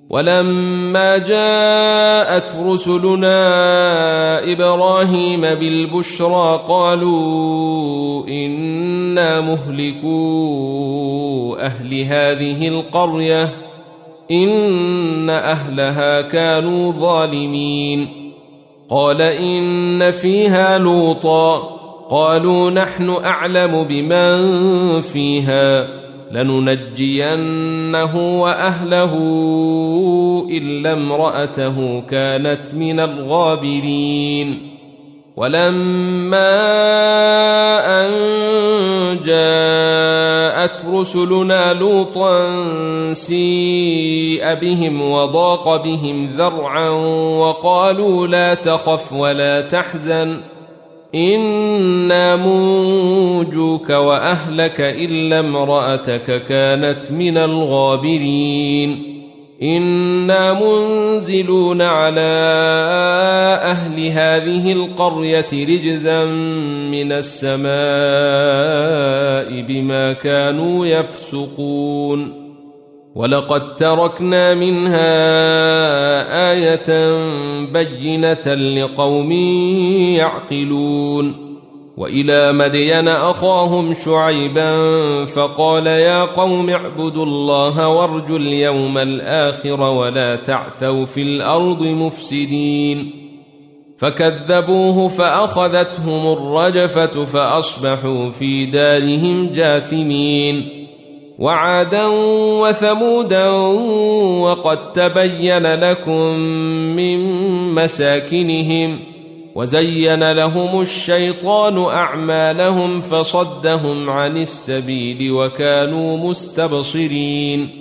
ولما جاءت رسلنا إبراهيم بالبشرى قالوا إنا مهلكو أهل هذه القرية إن أهلها كانوا ظالمين. قال إن فيها لوطا قالوا نحن أعلم بمن فيها لننجينه وأهله إلا امرأته كانت من الغابرين. ولما أن جاءت رسلنا لوطا سيء بهم وضاق بهم ذرعا وقالوا لا تخف ولا تحزن إنا منجوك وأهلك إلا امرأتك كانت من الغابرين. إنا منزلون على أهل هذه القرية رجزا من السماء بما كانوا يفسقون. ولقد تركنا منها آية بينة لقوم يعقلون. وإلى مدين أخاهم شعيبا فقال يا قوم اعبدوا الله وارجوا اليوم الآخر ولا تعثوا في الأرض مفسدين. فكذبوه فأخذتهم الرجفة فأصبحوا في دارهم جاثمين. وعادا وثمودا وقد تبين لكم من مساكنهم وزين لهم الشيطان أعمالهم فصدهم عن السبيل وكانوا مستبصرين.